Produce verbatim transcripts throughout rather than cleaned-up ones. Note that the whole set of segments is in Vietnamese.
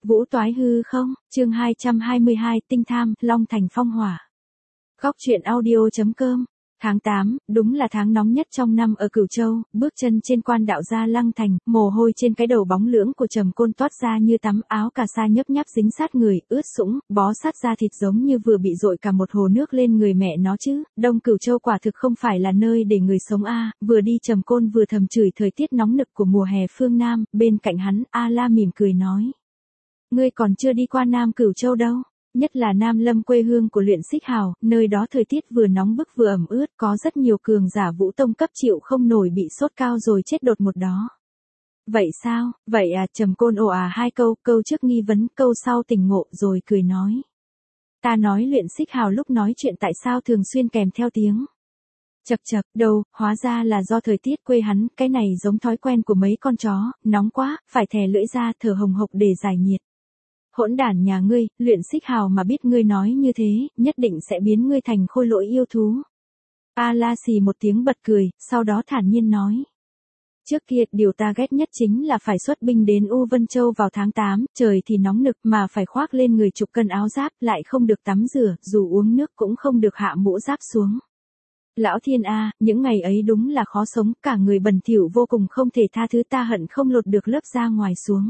Vũ toái hư không, chương hai trăm hai mươi hai, tinh tham, Long Thành phong hỏa. Góc truyện audio.com. Tháng tám, đúng là tháng nóng nhất trong năm ở Cửu Châu, bước chân trên quan đạo ra Lăng Thành, mồ hôi trên cái đầu bóng lưỡng của Trầm Côn toát ra như tắm, áo cà sa nhấp nháp dính sát người, ướt sũng, bó sát da thịt giống như vừa bị dội cả một hồ nước lên người mẹ nó chứ. Đông Cửu Châu quả thực không phải là nơi để người sống a. Vừa đi Trầm Côn vừa thầm chửi thời tiết nóng nực của mùa hè phương Nam, bên cạnh hắn, A La mỉm cười nói: "Ngươi còn chưa đi qua Nam Cửu Châu đâu. Nhất là Nam Lâm quê hương của Luyện Xích Hào, nơi đó thời tiết vừa nóng bức vừa ẩm ướt, có rất nhiều cường giả Vũ Tông cấp chịu không nổi bị sốt cao rồi chết đột ngột đó." "Vậy sao, vậy à?" Trầm Côn ồ à hai câu, câu trước nghi vấn, câu sau tỉnh ngộ rồi cười nói: "Ta nói Luyện Xích Hào lúc nói chuyện tại sao thường xuyên kèm theo tiếng chậc chậc, đâu, hóa ra là do thời tiết quê hắn, cái này giống thói quen của mấy con chó, nóng quá, phải thè lưỡi ra thở hồng hộc để giải nhiệt. Hỗn đản nhà ngươi, Luyện Xích Hào mà biết ngươi nói như thế, nhất định sẽ biến ngươi thành khôi lỗi yêu thú." A La xì một tiếng bật cười, sau đó thản nhiên nói: "Trước kia, điều ta ghét nhất chính là phải xuất binh đến U Vân Châu vào tháng tám, trời thì nóng nực mà phải khoác lên người chục cân áo giáp, lại không được tắm rửa, dù uống nước cũng không được hạ mũ giáp xuống. Lão thiên a, những ngày ấy đúng là khó sống, cả người bẩn thỉu vô cùng không thể tha thứ, ta hận không lột được lớp da ngoài xuống."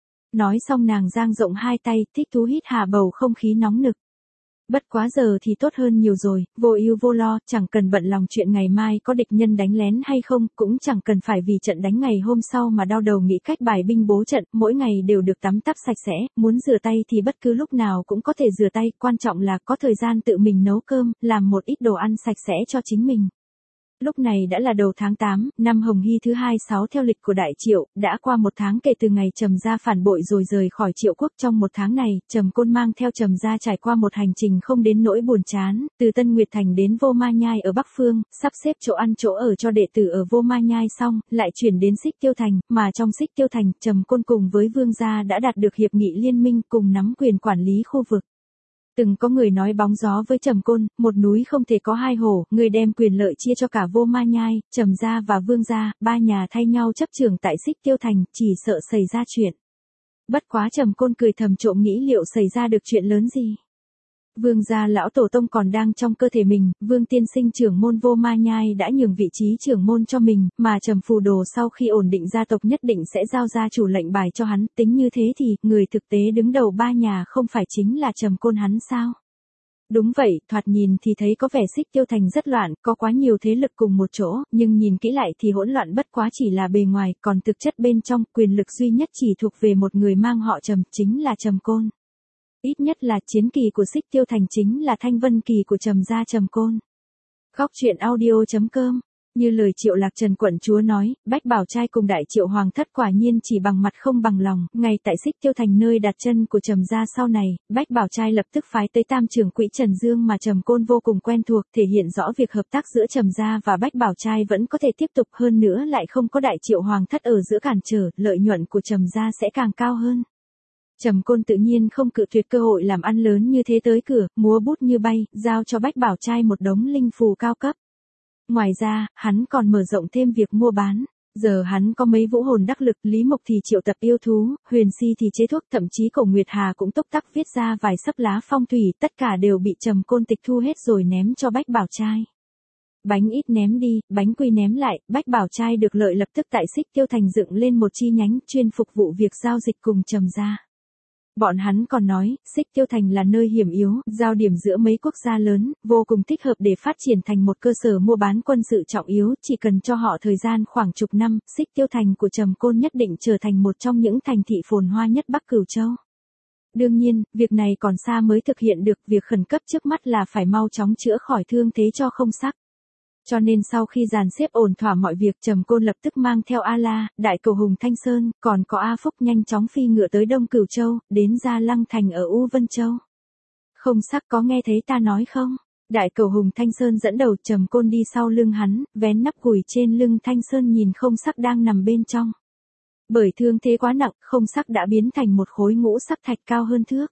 Nói xong nàng dang rộng hai tay, thích thú hít hà bầu không khí nóng nực. Bất quá giờ thì tốt hơn nhiều rồi, vô ưu vô lo, chẳng cần bận lòng chuyện ngày mai có địch nhân đánh lén hay không, cũng chẳng cần phải vì trận đánh ngày hôm sau mà đau đầu nghĩ cách bài binh bố trận, mỗi ngày đều được tắm tắp sạch sẽ, muốn rửa tay thì bất cứ lúc nào cũng có thể rửa tay, quan trọng là có thời gian tự mình nấu cơm, làm một ít đồ ăn sạch sẽ cho chính mình. Lúc này đã là đầu tháng tám, năm Hồng Hy thứ hai mươi sáu theo lịch của Đại Triệu, đã qua một tháng kể từ ngày Trầm gia phản bội rồi rời khỏi Triệu quốc. Trong một tháng này, Trầm Côn mang theo Trầm gia trải qua một hành trình không đến nỗi buồn chán, từ Tân Nguyệt Thành đến Vô Ma Nhai ở Bắc Phương, sắp xếp chỗ ăn chỗ ở cho đệ tử ở Vô Ma Nhai xong, lại chuyển đến Xích Tiêu Thành, mà trong Xích Tiêu Thành, Trầm Côn cùng với Vương gia đã đạt được hiệp nghị liên minh cùng nắm quyền quản lý khu vực. Từng có người nói bóng gió với Trầm Côn, một núi không thể có hai hổ, người đem quyền lợi chia cho cả Vô Ma Nhai, Trầm gia và Vương gia, ba nhà thay nhau chấp trưởng tại Xích Tiêu Thành, chỉ sợ xảy ra chuyện. Bất quá Trầm Côn cười thầm trộm nghĩ liệu xảy ra được chuyện lớn gì. Vương gia lão tổ tông còn đang trong cơ thể mình, Vương tiên sinh trưởng môn Vô Ma Nhai đã nhường vị trí trưởng môn cho mình, mà Trầm Phù Đồ sau khi ổn định gia tộc nhất định sẽ giao ra chủ lệnh bài cho hắn, tính như thế thì, người thực tế đứng đầu ba nhà không phải chính là Trầm Côn hắn sao? Đúng vậy, thoạt nhìn thì thấy có vẻ Xích Tiêu Thành rất loạn, có quá nhiều thế lực cùng một chỗ, nhưng nhìn kỹ lại thì hỗn loạn bất quá chỉ là bề ngoài, còn thực chất bên trong, quyền lực duy nhất chỉ thuộc về một người mang họ Trầm, chính là Trầm Côn. Ít nhất là chiến kỳ của Xích Tiêu Thành chính là thanh vân kỳ của Trầm gia Trầm Côn. Góc truyện audio.com. Như lời Triệu Lạc Trần quận chúa nói, Bách Bảo Trai cùng Đại Triệu Hoàng thất quả nhiên chỉ bằng mặt không bằng lòng, ngay tại Xích Tiêu Thành nơi đặt chân của Trầm gia sau này, Bách Bảo Trai lập tức phái tới Tam trưởng quỹ Trần Dương mà Trầm Côn vô cùng quen thuộc, thể hiện rõ việc hợp tác giữa Trầm gia và Bách Bảo Trai vẫn có thể tiếp tục, hơn nữa lại không có Đại Triệu Hoàng thất ở giữa cản trở, lợi nhuận của Trầm gia sẽ càng cao hơn. Trầm Côn tự nhiên không cự tuyệt cơ hội làm ăn lớn như thế tới cửa, múa bút như bay, giao cho Bách Bảo Trai một đống linh phù cao cấp. Ngoài ra, hắn còn mở rộng thêm việc mua bán. Giờ hắn có mấy vũ hồn đắc lực, Lý Mộc thì triệu tập yêu thú, Huyền Si thì chế thuốc, thậm chí Cổ Nguyệt Hà cũng túc tắc viết ra vài sấp lá phong thủy, tất cả đều bị Trầm Côn tịch thu hết rồi ném cho Bách Bảo Trai. Bánh ít ném đi, bánh quy ném lại, Bách Bảo Trai được lợi lập tức tại Xích Tiêu Thành dựng lên một chi nhánh chuyên phục vụ việc giao dịch cùng Trầm gia. Bọn hắn còn nói, Xích Tiêu Thành là nơi hiểm yếu, giao điểm giữa mấy quốc gia lớn, vô cùng thích hợp để phát triển thành một cơ sở mua bán quân sự trọng yếu, chỉ cần cho họ thời gian khoảng chục năm, Xích Tiêu Thành của Trầm Côn nhất định trở thành một trong những thành thị phồn hoa nhất Bắc Cửu Châu. Đương nhiên, việc này còn xa mới thực hiện được, việc khẩn cấp trước mắt là phải mau chóng chữa khỏi thương thế cho Không Sắc. Cho nên sau khi dàn xếp ổn thỏa mọi việc, Trầm Côn lập tức mang theo A La, Đại Cầu Hùng Thanh Sơn, còn có A Phúc nhanh chóng phi ngựa tới Đông Cửu Châu, đến ra Lăng Thành ở U Vân Châu. Không Sắc có nghe thấy ta nói không? Đại Cầu Hùng Thanh Sơn dẫn đầu, Trầm Côn đi sau lưng hắn, vén nắp gùi trên lưng Thanh Sơn nhìn Không Sắc đang nằm bên trong. Bởi thương thế quá nặng, Không Sắc đã biến thành một khối ngũ sắc thạch cao hơn thước.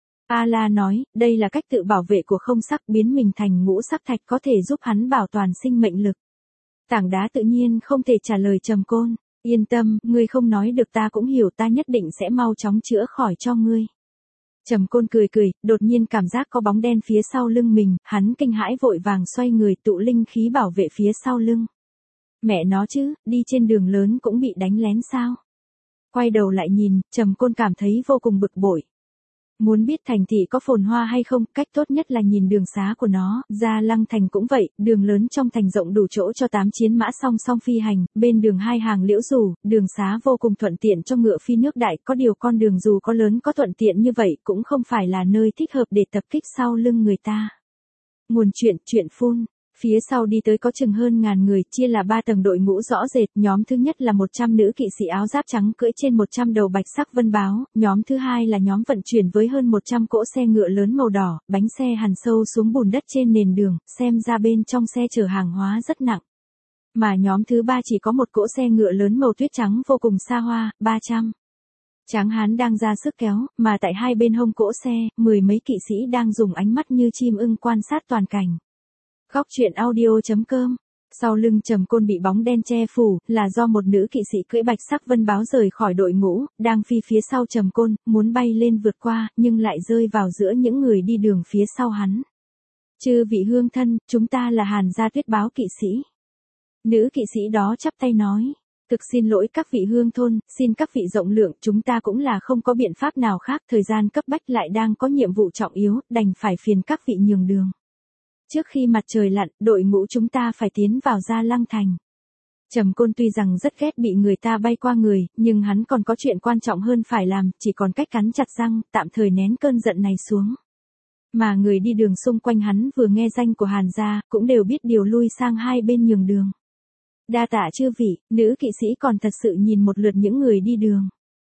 A La nói, đây là cách tự bảo vệ của Không Sắc, biến mình thành ngũ sắc thạch có thể giúp hắn bảo toàn sinh mệnh lực. Tảng đá tự nhiên không thể trả lời Trầm Côn. Yên tâm, ngươi không nói được ta cũng hiểu, ta nhất định sẽ mau chóng chữa khỏi cho ngươi. Trầm Côn cười cười, đột nhiên cảm giác có bóng đen phía sau lưng mình, hắn kinh hãi vội vàng xoay người tụ linh khí bảo vệ phía sau lưng. Mẹ nó chứ, đi trên đường lớn cũng bị đánh lén sao? Quay đầu lại nhìn, Trầm Côn cảm thấy vô cùng bực bội. Muốn biết thành thị có phồn hoa hay không, cách tốt nhất là nhìn đường xá của nó, Gia Lăng Thành cũng vậy, đường lớn trong thành rộng đủ chỗ cho tám chiến mã song song phi hành, bên đường hai hàng liễu rủ, đường xá vô cùng thuận tiện cho ngựa phi nước đại, có điều con đường dù có lớn có thuận tiện như vậy cũng không phải là nơi thích hợp để tập kích sau lưng người ta. Nguồn chuyện, chuyện phun. Phía sau đi tới có chừng hơn ngàn người, chia là ba tầng đội ngũ rõ rệt, nhóm thứ nhất là một trăm nữ kỵ sĩ áo giáp trắng cưỡi trên một trăm đầu bạch sắc vân báo, nhóm thứ hai là nhóm vận chuyển với hơn một trăm cỗ xe ngựa lớn màu đỏ, bánh xe hằn sâu xuống bùn đất trên nền đường, xem ra bên trong xe chở hàng hóa rất nặng. Mà nhóm thứ ba chỉ có một cỗ xe ngựa lớn màu tuyết trắng vô cùng xa hoa, ba trăm. Tráng hán đang ra sức kéo, mà tại hai bên hông cỗ xe, mười mấy kỵ sĩ đang dùng ánh mắt như chim ưng quan sát toàn cảnh. Góc truyện audio chấm com. Sau lưng Trầm Côn bị bóng đen che phủ, là do một nữ kỵ sĩ cưỡi bạch sắc vân báo rời khỏi đội ngũ, đang phi phía sau Trầm Côn, muốn bay lên vượt qua, nhưng lại rơi vào giữa những người đi đường phía sau hắn. Chư vị hương thân, chúng ta là Hàn gia Tuyết báo kỵ sĩ. Nữ kỵ sĩ đó chắp tay nói. Thực xin lỗi các vị hương thôn, xin các vị rộng lượng, chúng ta cũng là không có biện pháp nào khác, thời gian cấp bách lại đang có nhiệm vụ trọng yếu, đành phải phiền các vị nhường đường. Trước khi mặt trời lặn, đội ngũ chúng ta phải tiến vào Gia Lăng Thành. Trầm Côn tuy rằng rất ghét bị người ta bay qua người, nhưng hắn còn có chuyện quan trọng hơn phải làm, chỉ còn cách cắn chặt răng, tạm thời nén cơn giận này xuống. Mà người đi đường xung quanh hắn vừa nghe danh của Hàn gia, cũng đều biết điều lui sang hai bên nhường đường. Đa tạ chư vị, nữ kỵ sĩ còn thật sự nhìn một lượt những người đi đường.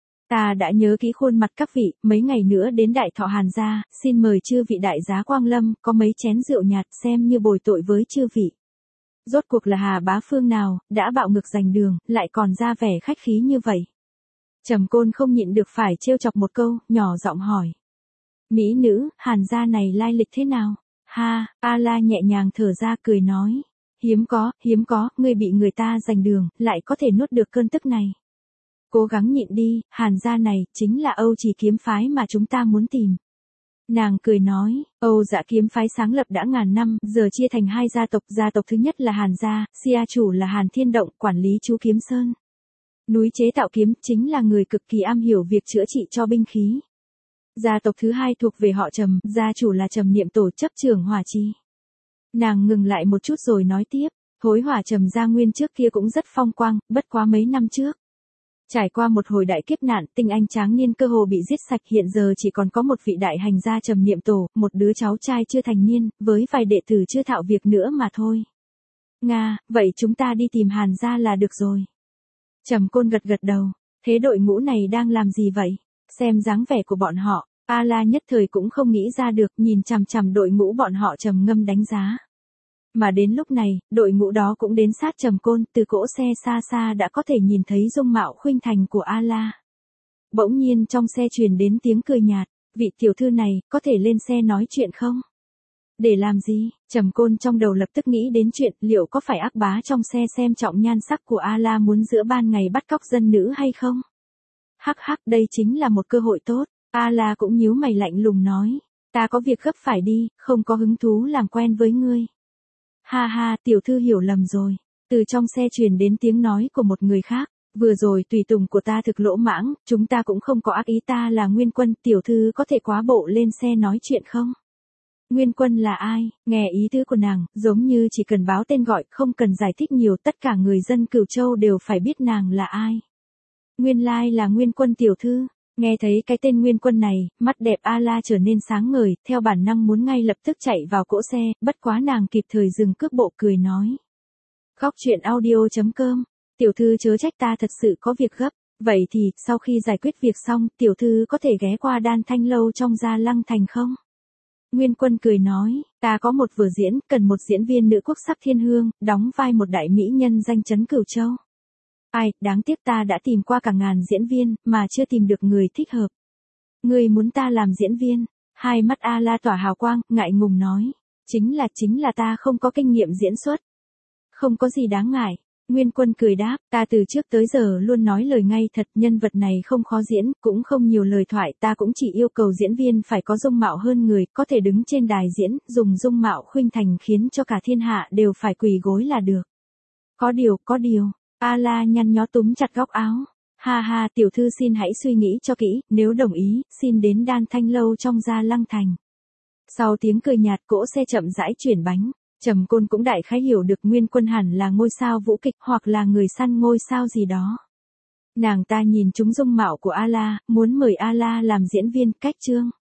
Ta đã nhớ kỹ khuôn mặt các vị, mấy ngày nữa đến đại thọ Hàn gia, xin mời chư vị đại giá quang lâm, có mấy chén rượu nhạt xem như bồi tội với chư vị. Rốt cuộc là Hà bá phương nào, đã bạo ngược giành đường, lại còn ra vẻ khách khí như vậy. Trầm Côn không nhịn được phải trêu chọc một câu, nhỏ giọng hỏi. Mỹ nữ, Hàn gia này lai lịch thế nào? Ha, A-la nhẹ nhàng thở ra cười nói. Hiếm có, hiếm có, ngươi bị người ta giành đường, lại có thể nuốt được cơn tức này. Cố gắng nhịn đi, Hàn gia này, chính là Âu Chỉ kiếm phái mà chúng ta muốn tìm. Nàng cười nói, Âu Dạ kiếm phái sáng lập đã ngàn năm, giờ chia thành hai gia tộc, gia tộc thứ nhất là Hàn gia, Sia chủ là Hàn Thiên Động, quản lý chú Kiếm Sơn. Núi chế tạo kiếm, chính là người cực kỳ am hiểu việc chữa trị cho binh khí. Gia tộc thứ hai thuộc về họ Trầm, gia chủ là Trầm Niệm Tổ chấp trưởng hỏa chi. Nàng ngừng lại một chút rồi nói tiếp, hối hỏa Trầm gia nguyên trước kia cũng rất phong quang, bất quá mấy năm trước. Trải qua một hồi đại kiếp nạn, tinh anh tráng niên cơ hồ bị giết sạch, hiện giờ chỉ còn có một vị đại hành gia Trầm Niệm Tổ, một đứa cháu trai chưa thành niên, với vài đệ tử chưa thạo việc nữa mà thôi. Nga, vậy chúng ta đi tìm Hàn gia là được rồi. Trầm Côn gật gật đầu, thế đội ngũ này đang làm gì vậy? Xem dáng vẻ của bọn họ, A-la nhất thời cũng không nghĩ ra được, nhìn chằm chằm đội ngũ bọn họ trầm ngâm đánh giá. Mà đến lúc này, đội ngũ đó cũng đến sát Trầm Côn, từ cỗ xe xa xa đã có thể nhìn thấy dung mạo khuynh thành của A-la. Bỗng nhiên trong xe truyền đến tiếng cười nhạt, vị tiểu thư này, có thể lên xe nói chuyện không? Để làm gì? Trầm Côn trong đầu lập tức nghĩ đến chuyện, liệu có phải ác bá trong xe xem trọng nhan sắc của A-la muốn giữa ban ngày bắt cóc dân nữ hay không? Hắc hắc, đây chính là một cơ hội tốt. A-la cũng nhíu mày lạnh lùng nói, ta có việc gấp phải đi, không có hứng thú làm quen với ngươi. Ha ha, tiểu thư hiểu lầm rồi. Từ trong xe truyền đến tiếng nói của một người khác, vừa rồi tùy tùng của ta thực lỗ mãng, chúng ta cũng không có ác ý, ta là Nguyên Quân, tiểu thư có thể quá bộ lên xe nói chuyện không? Nguyên Quân là ai? Nghe ý tứ của nàng, giống như chỉ cần báo tên gọi, không cần giải thích nhiều, tất cả người dân Cửu Châu đều phải biết nàng là ai. Nguyên lai là Nguyên Quân tiểu thư. Nghe thấy cái tên Nguyên Quân này, mắt đẹp A-la trở nên sáng ngời, theo bản năng muốn ngay lập tức chạy vào cỗ xe, bất quá nàng kịp thời dừng cước bộ cười nói. Góc truyện audio chấm com, tiểu thư chớ trách, ta thật sự có việc gấp, vậy thì, sau khi giải quyết việc xong, tiểu thư có thể ghé qua Đan Thanh Lâu trong Gia Lăng Thành không? Nguyên Quân cười nói, ta có một vở diễn, cần một diễn viên nữ quốc sắc thiên hương, đóng vai một đại mỹ nhân danh chấn Cửu Châu. Ai, đáng tiếc ta đã tìm qua cả ngàn diễn viên, mà chưa tìm được người thích hợp. Ngươi muốn ta làm diễn viên? Hai mắt A-la tỏa hào quang, ngại ngùng nói. Chính là, chính là ta không có kinh nghiệm diễn xuất. Không có gì đáng ngại. Nguyên Quân cười đáp, ta từ trước tới giờ luôn nói lời ngay thật, nhân vật này không khó diễn, cũng không nhiều lời thoại, ta cũng chỉ yêu cầu diễn viên phải có dung mạo hơn người, có thể đứng trên đài diễn, dùng dung mạo khuynh thành khiến cho cả thiên hạ đều phải quỳ gối là được. Có điều, có điều, A La nhăn nhó túm chặt góc áo. Ha ha, tiểu thư xin hãy suy nghĩ cho kỹ, nếu đồng ý, xin đến Đan Thanh Lâu trong Gia Lăng Thành. Sau tiếng cười nhạt, cỗ xe chậm rãi chuyển bánh. Trầm Côn cũng đại khái hiểu được Nguyên Quân hẳn là ngôi sao vũ kịch hoặc là người săn ngôi sao gì đó. Nàng ta nhìn trúng dung mạo của A La, muốn mời A La làm diễn viên, cách chương.